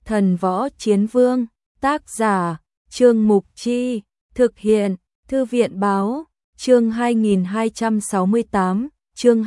Thần võ chiến vương, tác giả, Trương Mục Chi, thực hiện, Thư viện báo, chương 2268, chương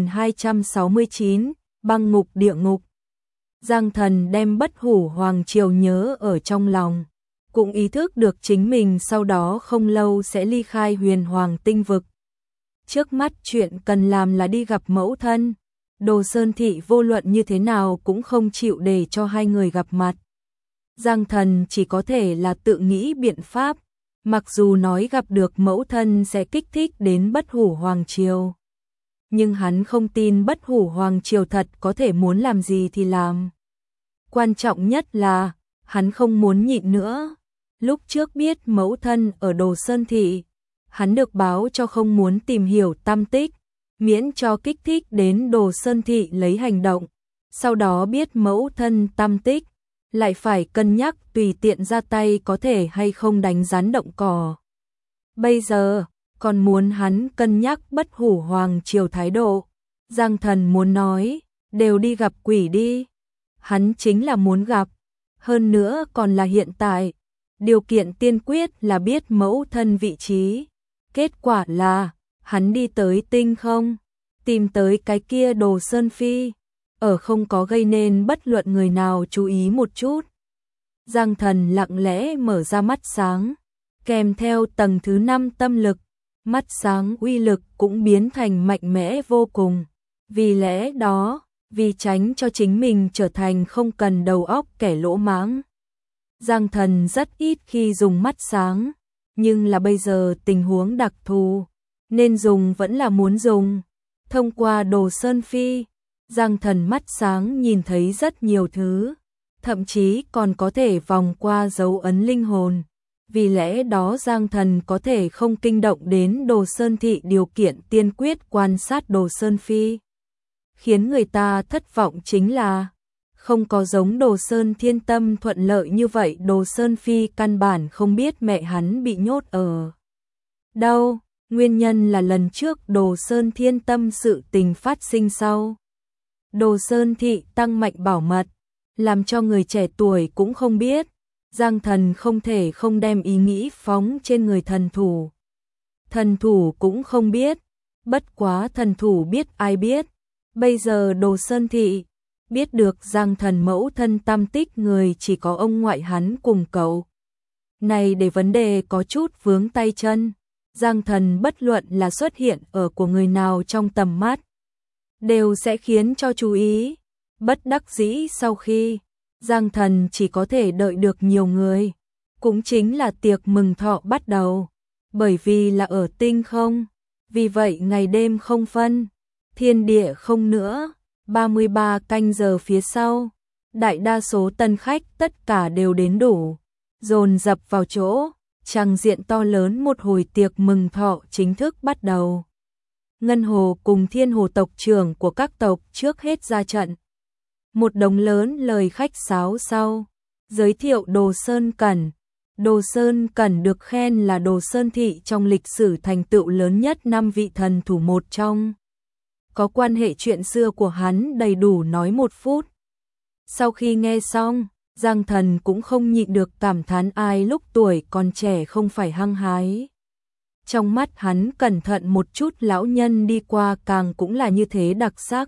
2269, băng ngục địa ngục. Giang Thần đem Bất Hủ Hoàng Triều nhớ ở trong lòng, cũng ý thức được chính mình sau đó không lâu sẽ ly khai Huyền Hoàng tinh vực. Trước mắt chuyện cần làm là đi gặp mẫu thân. Đồ Sơn Thị vô luận như thế nào cũng không chịu để cho hai người gặp mặt. Giang Thần chỉ có thể là tự nghĩ biện pháp, mặc dù nói gặp được mẫu thân sẽ kích thích đến Bất Hủ Hoàng Triều. Nhưng hắn không tin Bất Hủ Hoàng Triều thật có thể muốn làm gì thì làm. Quan trọng nhất là, hắn không muốn nhịn nữa. Lúc trước biết mẫu thân ở Đồ Sơn Thị, hắn được báo cho không muốn tìm hiểu tăm tích, miễn cho kích thích đến Đồ Sơn Thị lấy hành động. Sau đó biết mẫu thân tăm tích, lại phải cân nhắc tùy tiện ra tay có thể hay không đánh rắn động cỏ. Bây giờ, còn muốn hắn cân nhắc Bất Hủ Hoàng Triều thái độ. Giang Thần muốn nói, đều đi gặp quỷ đi. Hắn chính là muốn gặp, hơn nữa còn là hiện tại. Điều kiện tiên quyết là biết mẫu thân vị trí. Kết quả là, hắn đi tới tinh không, tìm tới cái kia Đồ Sơn Phi, ở không có gây nên bất luận người nào chú ý một chút. Giang Thần lặng lẽ mở ra mắt sáng, kèm theo tầng thứ 5 tâm lực, mắt sáng uy lực cũng biến thành mạnh mẽ vô cùng. Vì lẽ đó, vì tránh cho chính mình trở thành không cần đầu óc kẻ lỗ mãng, Giang Thần rất ít khi dùng mắt sáng, nhưng là bây giờ tình huống đặc thù, nên dùng vẫn là muốn dùng. Thông qua Đồ Sơn Phi, Giang Thần mắt sáng nhìn thấy rất nhiều thứ, thậm chí còn có thể vòng qua dấu ấn linh hồn. Vì lẽ đó Giang Thần có thể không kinh động đến Đồ Sơn Thị điều kiện tiên quyết quan sát Đồ Sơn Phi. Khiến người ta thất vọng chính là, không có giống Đồ Sơn Thiên Tâm thuận lợi như vậy. Đồ Sơn Phi căn bản không biết mẹ hắn bị nhốt ở đâu. Nguyên nhân là lần trước Đồ Sơn Thiên Tâm sự tình phát sinh sau. Đồ Sơn Thị tăng mạnh bảo mật, làm cho người trẻ tuổi cũng không biết. Giang Thần không thể không đem ý nghĩ phóng trên người thần thủ. Thần thủ cũng không biết, bất quá thần thủ biết ai biết. Bây giờ Đồ Sơn Thị biết được Giang Thần mẫu thân tam tích người chỉ có ông ngoại hắn cùng cậu. Này để vấn đề có chút vướng tay chân. Giang Thần bất luận là xuất hiện ở của người nào trong tầm mắt, đều sẽ khiến cho chú ý. Bất đắc dĩ sau khi, Giang Thần chỉ có thể đợi được nhiều người. Cũng chính là tiệc mừng thọ bắt đầu. Bởi vì là ở tinh không, vì vậy ngày đêm không phân, thiên địa không nữa. 33 canh giờ phía sau, đại đa số tân khách tất cả đều đến đủ, dồn dập vào chỗ, tràng diện to lớn. Một hồi tiệc mừng thọ chính thức bắt đầu. Ngân Hồ cùng Thiên Hồ tộc trưởng của các tộc trước hết ra trận. Một đống lớn lời khách sáo sau, giới thiệu Đồ Sơn Cẩn. Đồ Sơn Cẩn được khen là Đồ Sơn Thị trong lịch sử thành tựu lớn nhất 5 vị thần thủ một trong. Có quan hệ chuyện xưa của hắn đầy đủ nói 1 phút. Sau khi nghe xong, Giang Thần cũng không nhịn được cảm thán ai lúc tuổi còn trẻ không phải hăng hái. Trong mắt hắn cẩn thận một chút lão nhân đi qua càng cũng là như thế đặc sắc.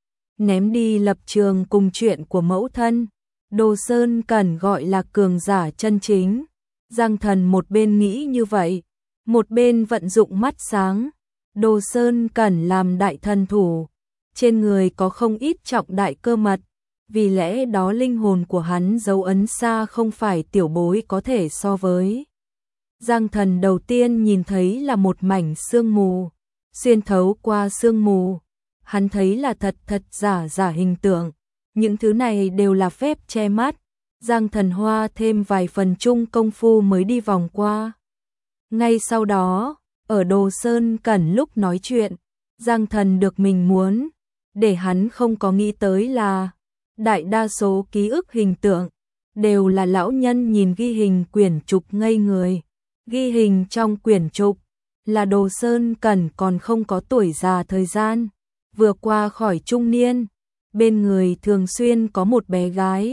Ném đi lập trường cùng chuyện của mẫu thân, Đồ Sơn Cẩn gọi là cường giả chân chính. Giang Thần một bên nghĩ như vậy, một bên vận dụng mắt sáng. Đồ Sơn Cẩn làm đại thần thủ, trên người có không ít trọng đại cơ mật, vì lẽ đó linh hồn của hắn dấu ấn xa không phải tiểu bối có thể so với. Giang Thần đầu tiên nhìn thấy là một mảnh sương mù, xuyên thấu qua sương mù, hắn thấy là thật thật giả giả hình tượng, những thứ này đều là phép che mắt. Giang Thần hoa thêm vài phần chung công phu mới đi vòng qua. Ngay sau đó, ở Đồ Sơn Cẩn lúc nói chuyện, Giang Thần được mình muốn, để hắn không có nghĩ tới là đại đa số ký ức hình tượng đều là lão nhân nhìn ghi hình quyển trục ngây người. Ghi hình trong quyển trục là Đồ Sơn Cẩn còn không có tuổi già thời gian, vừa qua khỏi trung niên, bên người thường xuyên có một bé gái,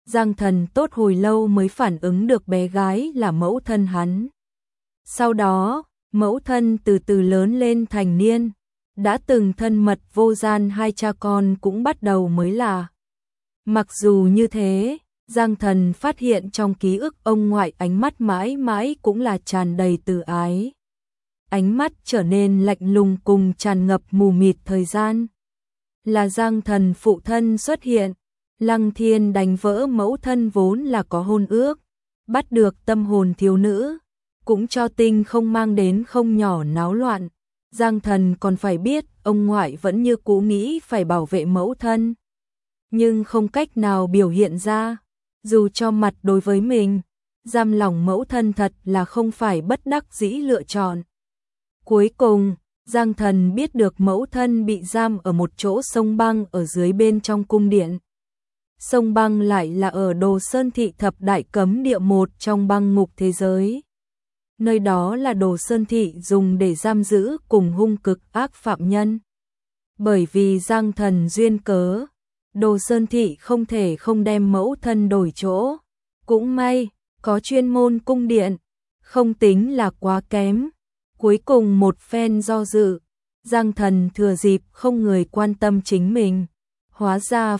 Giang Thần tốt hồi lâu mới phản ứng được bé gái là mẫu thân hắn. Sau đó, mẫu thân từ từ lớn lên thành niên, đã từng thân mật vô gian hai cha con cũng bắt đầu mới là. Mặc dù như thế, Giang Thần phát hiện trong ký ức ông ngoại ánh mắt mãi mãi cũng là tràn đầy từ ái. Ánh mắt trở nên lạnh lùng cùng tràn ngập mù mịt thời gian. Là Giang Thần phụ thân xuất hiện, Lăng Thiên đánh vỡ mẫu thân vốn là có hôn ước, bắt được tâm hồn thiếu nữ, cũng cho Tinh không mang đến không nhỏ náo loạn. Giang Thần còn phải biết ông ngoại vẫn như cũ nghĩ phải bảo vệ mẫu thân, nhưng không cách nào biểu hiện ra, dù cho mặt đối với mình, giam lòng mẫu thân thật là không phải bất đắc dĩ lựa chọn. Cuối cùng, Giang Thần biết được mẫu thân bị giam ở một chỗ sông băng ở dưới bên trong cung điện. Sông băng lại là ở Đồ Sơn Thị thập đại cấm địa một trong băng ngục thế giới. Nơi đó là Đồ Sơn Thị dùng để giam giữ cùng hung cực ác phạm nhân. Bởi vì Giang Thần duyên cớ, Đồ Sơn Thị không thể không đem mẫu thân đổi chỗ. Cũng may, có chuyên môn cung điện, không tính là quá kém. Cuối cùng một phen do dự, Giang Thần thừa dịp không người quan tâm chính mình, hóa ra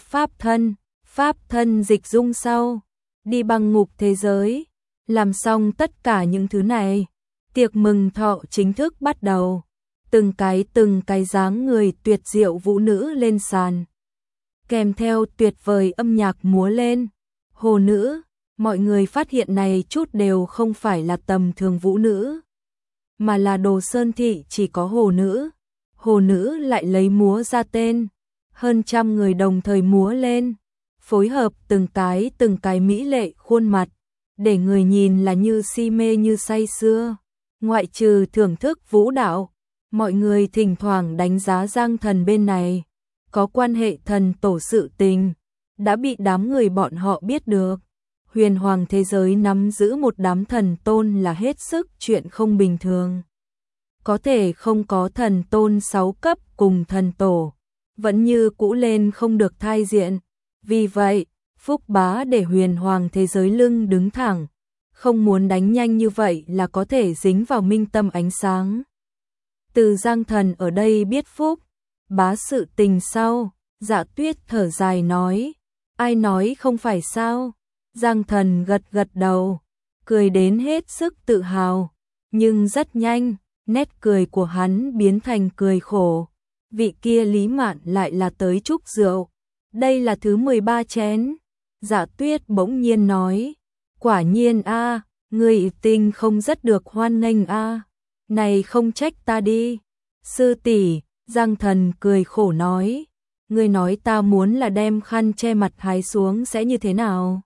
pháp thân dịch dung sau, đi băng ngục thế giới, làm xong tất cả những thứ này, tiệc mừng thọ chính thức bắt đầu, từng cái dáng người tuyệt diệu vũ nữ lên sàn, kèm theo tuyệt vời âm nhạc múa lên, hồ nữ, mọi người phát hiện này chút đều không phải là tầm thường vũ nữ, mà là Đồ Sơn Thị chỉ có hồ nữ lại lấy múa ra tên, hơn trăm người đồng thời múa lên, phối hợp từng cái mỹ lệ khuôn mặt, để người nhìn là như si mê như say sưa. Ngoại trừ thưởng thức vũ đạo, mọi người thỉnh thoảng đánh giá Giang Thần bên này, có quan hệ thần tổ sự tình, đã bị đám người bọn họ biết được. Huyền hoàng thế giới nắm giữ một đám thần tôn là hết sức chuyện không bình thường. Có thể không có thần tôn 6 cấp cùng thần tổ, vẫn như cũ lên không được thai diện. Vì vậy, Phúc Bá để huyền hoàng thế giới lưng đứng thẳng, không muốn đánh nhanh như vậy là có thể dính vào minh tâm ánh sáng. Từ Giang Thần ở đây biết Phúc Bá sự tình sau, Dạ Tuyết thở dài nói, ai nói không phải sao? Giang Thần gật gật đầu, cười đến hết sức tự hào, nhưng rất nhanh, nét cười của hắn biến thành cười khổ. Vị kia Lý Mạn lại là tới chúc rượu, đây là thứ 13 chén. Dạ Tuyết bỗng nhiên nói, quả nhiên a, người Tinh không rất được hoan nghênh a, này không trách ta đi. Sư tỷ, Giang Thần cười khổ nói, ngươi nói ta muốn là đem khăn che mặt hái xuống sẽ như thế nào?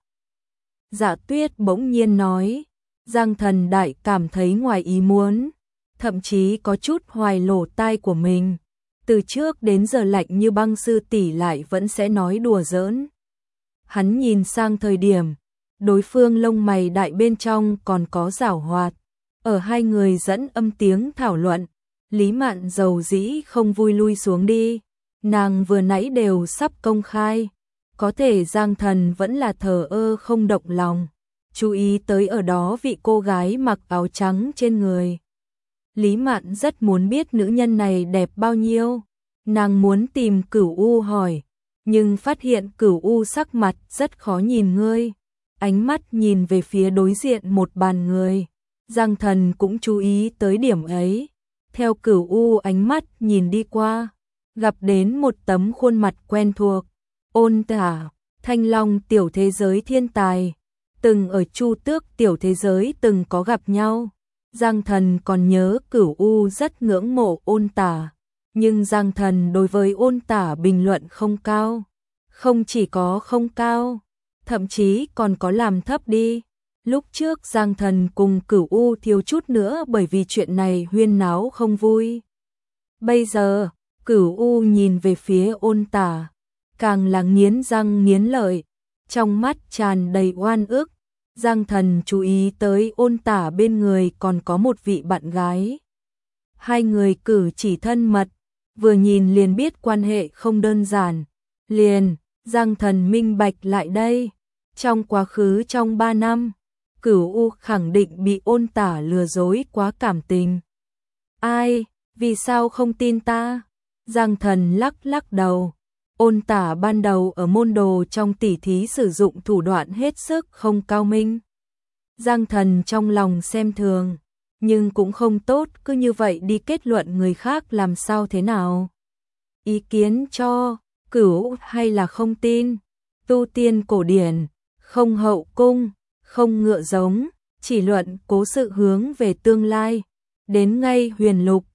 Dạ Tuyết bỗng nhiên nói, Giang Thần đại cảm thấy ngoài ý muốn, thậm chí có chút hoài lỗ tai của mình. Từ trước đến giờ lạnh như băng sư tỷ lại vẫn sẽ nói đùa giỡn. Hắn nhìn sang thời điểm, đối phương lông mày đại bên trong còn có giảo hoạt. Ở hai người dẫn âm tiếng thảo luận, Lý Mạn dầu dĩ không vui lui xuống đi. Nàng vừa nãy đều sắp công khai. Có thể Giang Thần vẫn là thờ ơ không động lòng, chú ý tới ở đó vị cô gái mặc áo trắng trên người. Lý Mạn rất muốn biết nữ nhân này đẹp bao nhiêu, nàng muốn tìm Cửu U hỏi, nhưng phát hiện Cửu U sắc mặt rất khó nhìn ngươi, ánh mắt nhìn về phía đối diện một bàn người. Giang Thần cũng chú ý tới điểm ấy, theo Cửu U ánh mắt nhìn đi qua, gặp đến một tấm khuôn mặt quen thuộc. Ôn Tả, Thanh Long tiểu thế giới thiên tài, từng ở Chu Tước tiểu thế giới từng có gặp nhau. Giang Thần còn nhớ Cửu U rất ngưỡng mộ Ôn Tả, nhưng Giang Thần đối với Ôn Tả bình luận không cao. Không chỉ có không cao, thậm chí còn có làm thấp đi. Lúc trước Giang Thần cùng Cửu U thiếu chút nữa bởi vì chuyện này huyên náo không vui. Bây giờ, Cửu U nhìn về phía Ôn Tả, càng là nghiến răng nghiến lợi, trong mắt tràn đầy oan ức. Giang Thần chú ý tới Ôn Tả bên người còn có một vị bạn gái. Hai người cử chỉ thân mật, vừa nhìn liền biết quan hệ không đơn giản. Liền, Giang Thần minh bạch lại đây. Trong quá khứ trong 3 năm, Cửu U khẳng định bị Ôn Tả lừa dối quá cảm tình. Ai, vì sao không tin ta? Giang Thần lắc lắc đầu. Ôn Tả ban đầu ở môn đồ trong tỉ thí sử dụng thủ đoạn hết sức không cao minh. Giang Thần trong lòng xem thường, nhưng cũng không tốt cứ như vậy đi kết luận người khác làm sao thế nào. Ý kiến cho, Cửu hay là không tin, tu tiên cổ điển, không hậu cung, không ngựa giống, chỉ luận cố sự hướng về tương lai, đến ngay huyền lục,